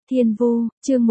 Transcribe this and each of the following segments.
Thiên Vu, chương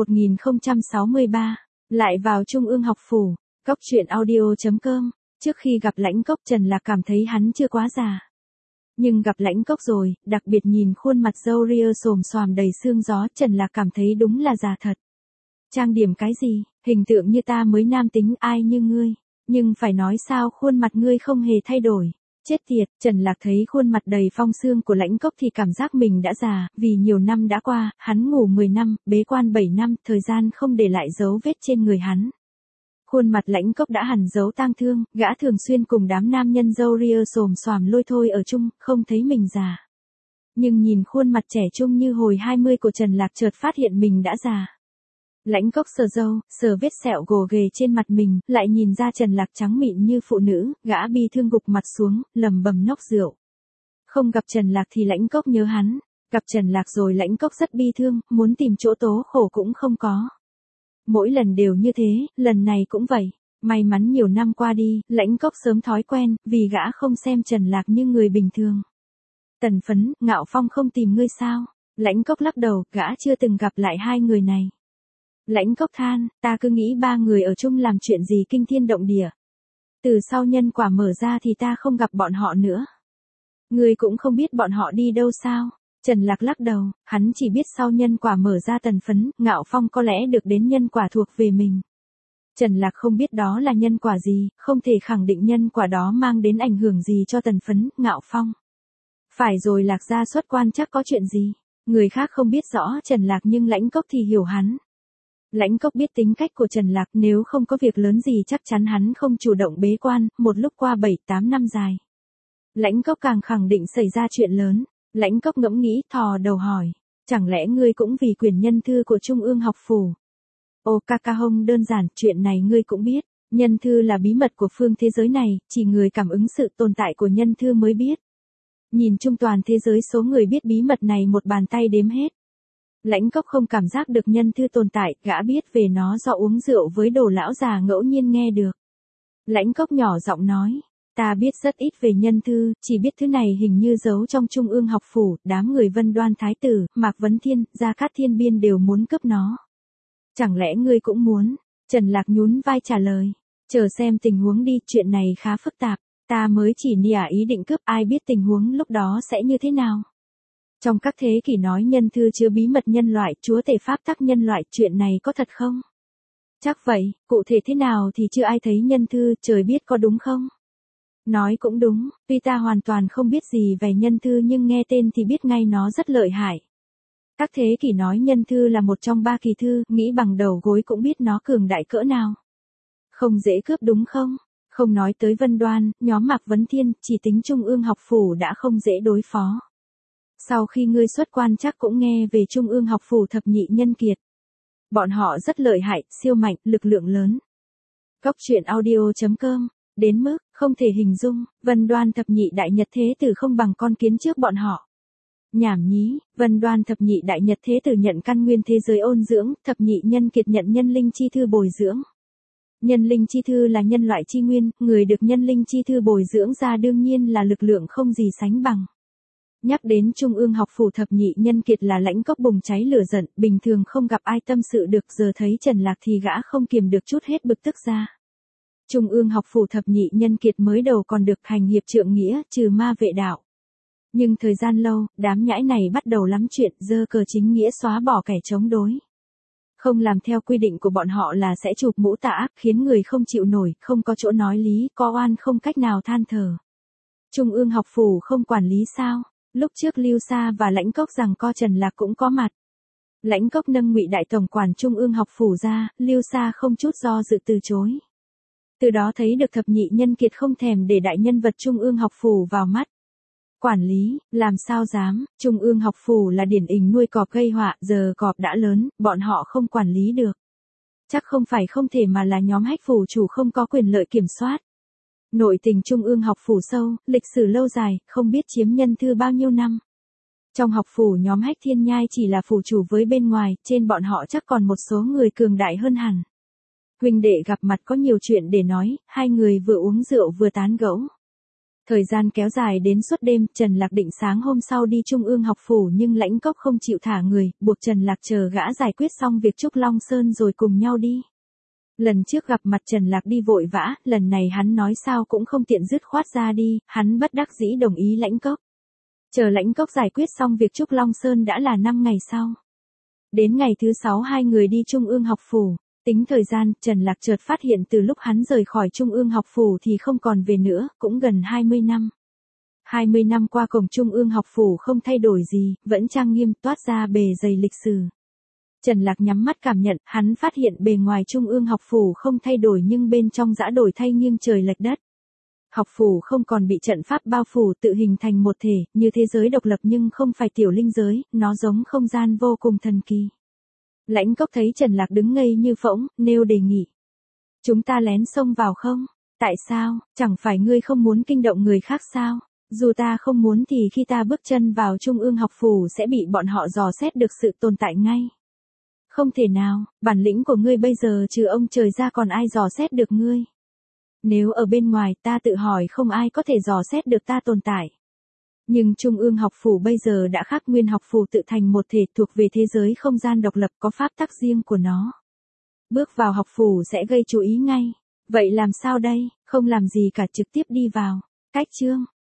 1063, lại vào Trung ương học phủ, Cốc truyện audio.com, trước khi gặp Lãnh Cốc Trần Lạc cảm thấy hắn chưa quá già. Nhưng gặp Lãnh Cốc rồi, đặc biệt nhìn khuôn mặt râu ria xồm xoàm đầy sương gió, Trần Lạc cảm thấy đúng là già thật. Trang điểm cái gì, hình tượng như ta mới nam tính ai như ngươi, nhưng phải nói sao khuôn mặt ngươi không hề thay đổi. Chết tiệt, Trần Lạc thấy khuôn mặt đầy phong sương của Lãnh Cốc thì cảm giác mình đã già, vì nhiều năm đã qua, hắn ngủ 10 năm, bế quan 7 năm, thời gian không để lại dấu vết trên người hắn. Khuôn mặt Lãnh Cốc đã hẳn dấu tang thương, gã thường xuyên cùng đám nam nhân râu ria xồm xoàm lôi thôi ở chung, không thấy mình già. Nhưng nhìn khuôn mặt trẻ trung như hồi 20 của Trần Lạc chợt phát hiện mình đã già. Lãnh Cốc sờ râu, sờ vết sẹo gồ ghề trên mặt mình, lại nhìn ra Trần Lạc trắng mịn như phụ nữ, gã bi thương gục mặt xuống, lầm bầm nốc rượu. Không gặp Trần Lạc thì Lãnh Cốc nhớ hắn, gặp Trần Lạc rồi Lãnh Cốc rất bi thương, muốn tìm chỗ tố khổ cũng không có. Mỗi lần đều như thế, lần này cũng vậy. May mắn nhiều năm qua đi, Lãnh Cốc sớm thói quen, vì gã không xem Trần Lạc như người bình thường. Tần Phấn, Ngạo Phong không tìm ngươi sao? Lãnh Cốc lắc đầu, gã chưa từng gặp lại hai người này. Lãnh Cốc than, ta cứ nghĩ ba người ở chung làm chuyện gì kinh thiên động địa. Từ sau nhân quả mở ra thì ta không gặp bọn họ nữa. Ngươi cũng không biết bọn họ đi đâu sao? Trần Lạc lắc đầu, hắn chỉ biết sau nhân quả mở ra Tần Phấn, Ngạo Phong có lẽ được đến nhân quả thuộc về mình. Trần Lạc không biết đó là nhân quả gì, không thể khẳng định nhân quả đó mang đến ảnh hưởng gì cho Tần Phấn, Ngạo Phong. Phải rồi Lạc gia xuất quan chắc có chuyện gì. Người khác không biết rõ Trần Lạc nhưng Lãnh Cốc thì hiểu hắn. Lãnh Cốc biết tính cách của Trần Lạc, nếu không có việc lớn gì chắc chắn hắn không chủ động bế quan, một lúc qua 7-8 năm dài. Lãnh Cốc càng khẳng định xảy ra chuyện lớn. Lãnh Cốc ngẫm nghĩ, thò đầu hỏi, chẳng lẽ ngươi cũng vì quyền nhân thư của Trung ương học phủ? Ô ca hông, đơn giản, chuyện này ngươi cũng biết, nhân thư là bí mật của phương thế giới này, chỉ người cảm ứng sự tồn tại của nhân thư mới biết. Nhìn chung toàn thế giới số người biết bí mật này một bàn tay đếm hết. Lãnh Cốc không cảm giác được nhân thư tồn tại, gã biết về nó do uống rượu với Đồ lão già ngẫu nhiên nghe được. Lãnh Cốc nhỏ giọng nói, ta biết rất ít về nhân thư, chỉ biết thứ này hình như giấu trong Trung ương học phủ, đám người Vân Đoan Thái tử, Mạc Vấn Thiên, Gia Cát Thiên Biên đều muốn cướp nó. Chẳng lẽ ngươi cũng muốn? Trần Lạc nhún vai trả lời, chờ xem tình huống đi, chuyện này khá phức tạp, ta mới chỉ nỉa ý định cướp, ai biết tình huống lúc đó sẽ như thế nào. Trong các thế kỷ nói nhân thư chứa bí mật nhân loại, chúa tể pháp tắc nhân loại, chuyện này có thật không? Chắc vậy, cụ thể thế nào thì chưa ai thấy nhân thư, trời biết có đúng không? Nói cũng đúng, tuy ta hoàn toàn không biết gì về nhân thư nhưng nghe tên thì biết ngay nó rất lợi hại. Các thế kỷ nói nhân thư là một trong 3 kỳ thư, nghĩ bằng đầu gối cũng biết nó cường đại cỡ nào. Không dễ cướp đúng không? Không nói tới Vân Đoan, nhóm Mạc Vấn Thiên, chỉ tính Trung ương học phủ đã không dễ đối phó. Sau khi ngươi xuất quan chắc cũng nghe về Trung ương học phủ thập nhị nhân kiệt. Bọn họ rất lợi hại, siêu mạnh, lực lượng lớn. Cốc truyện audio.com, đến mức, không thể hình dung, Vân Đoan thập nhị đại nhật thế tử không bằng con kiến trước bọn họ. Nhảm nhí, Vân Đoan thập nhị đại nhật thế tử nhận căn nguyên thế giới ôn dưỡng, thập nhị nhân kiệt nhận nhân linh chi thư bồi dưỡng. Nhân linh chi thư là nhân loại chi nguyên, người được nhân linh chi thư bồi dưỡng ra đương nhiên là lực lượng không gì sánh bằng. Nhắc đến Trung ương học phủ thập nhị nhân kiệt là Lãnh Cốc bùng cháy lửa giận, bình thường không gặp ai tâm sự được, giờ thấy Trần Lạc thì gã không kiềm được chút hết bực tức ra. Trung ương học phủ thập nhị nhân kiệt mới đầu còn được hành hiệp trượng nghĩa, trừ ma vệ đạo. Nhưng thời gian lâu, đám nhãi này bắt đầu lắm chuyện, giơ cờ chính nghĩa xóa bỏ kẻ chống đối. Không làm theo quy định của bọn họ là sẽ chụp mũ tà ác, khiến người không chịu nổi, không có chỗ nói lý, có oan không cách nào than thở. Trung ương học phủ không quản lý sao? Lúc trước Lưu Sa và Lãnh Cốc rằng co Trần Lạc cũng có mặt. Lãnh Cốc nâng Ngụy đại tổng quản Trung ương học phủ ra, Lưu Sa không chút do dự từ chối. Từ đó thấy được thập nhị nhân kiệt không thèm để đại nhân vật Trung ương học phủ vào mắt. Quản lý, làm sao dám, Trung ương học phủ là điển hình nuôi cọp gây họa, giờ cọp đã lớn, bọn họ không quản lý được. Chắc không phải không thể mà là nhóm Hách phủ chủ không có quyền lợi kiểm soát. Nội tình Trung ương học phủ sâu, lịch sử lâu dài, không biết chiếm nhân thư bao nhiêu năm. Trong học phủ nhóm Hách Thiên Nhai chỉ là phủ chủ với bên ngoài, trên bọn họ chắc còn một số người cường đại hơn hẳn. Huynh đệ gặp mặt có nhiều chuyện để nói, hai người vừa uống rượu vừa tán gẫu. Thời gian kéo dài đến suốt đêm, Trần Lạc định sáng hôm sau đi Trung ương học phủ nhưng Lãnh Cốc không chịu thả người, buộc Trần Lạc chờ gã giải quyết xong việc Trúc Long Sơn rồi cùng nhau đi. Lần trước gặp mặt Trần Lạc đi vội vã, lần này hắn nói sao cũng không tiện dứt khoát ra đi, hắn bất đắc dĩ đồng ý Lãnh Cốc. Chờ Lãnh Cốc giải quyết xong việc Trúc Long Sơn đã là 5 ngày sau. Đến ngày thứ 6 hai người đi Trung ương học phủ. Tính thời gian, Trần Lạc chợt phát hiện từ lúc hắn rời khỏi Trung ương học phủ thì không còn về nữa, cũng gần 20 năm. 20 năm qua cổng Trung ương học phủ không thay đổi gì, vẫn trang nghiêm toát ra bề dày lịch sử. Trần Lạc nhắm mắt cảm nhận, hắn phát hiện bề ngoài Trung ương học phủ không thay đổi nhưng bên trong dã đổi thay nghiêng trời lệch đất. Học phủ không còn bị trận pháp bao phủ tự hình thành một thể, như thế giới độc lập nhưng không phải tiểu linh giới, nó giống không gian vô cùng thần kỳ. Lãnh Cốc thấy Trần Lạc đứng ngây như phỗng, nêu đề nghị. Chúng ta lén xông vào không? Tại sao, chẳng phải ngươi không muốn kinh động người khác sao? Dù ta không muốn thì khi ta bước chân vào Trung ương học phủ sẽ bị bọn họ dò xét được sự tồn tại ngay. Không thể nào, bản lĩnh của ngươi bây giờ trừ ông trời ra còn ai dò xét được ngươi. Nếu ở bên ngoài ta tự hỏi không ai có thể dò xét được ta tồn tại. Nhưng Trung ương học phủ bây giờ đã khác, nguyên học phủ tự thành một thể thuộc về thế giới không gian độc lập có pháp tắc riêng của nó. Bước vào học phủ sẽ gây chú ý ngay. Vậy làm sao đây, không làm gì cả trực tiếp đi vào. Cách chương.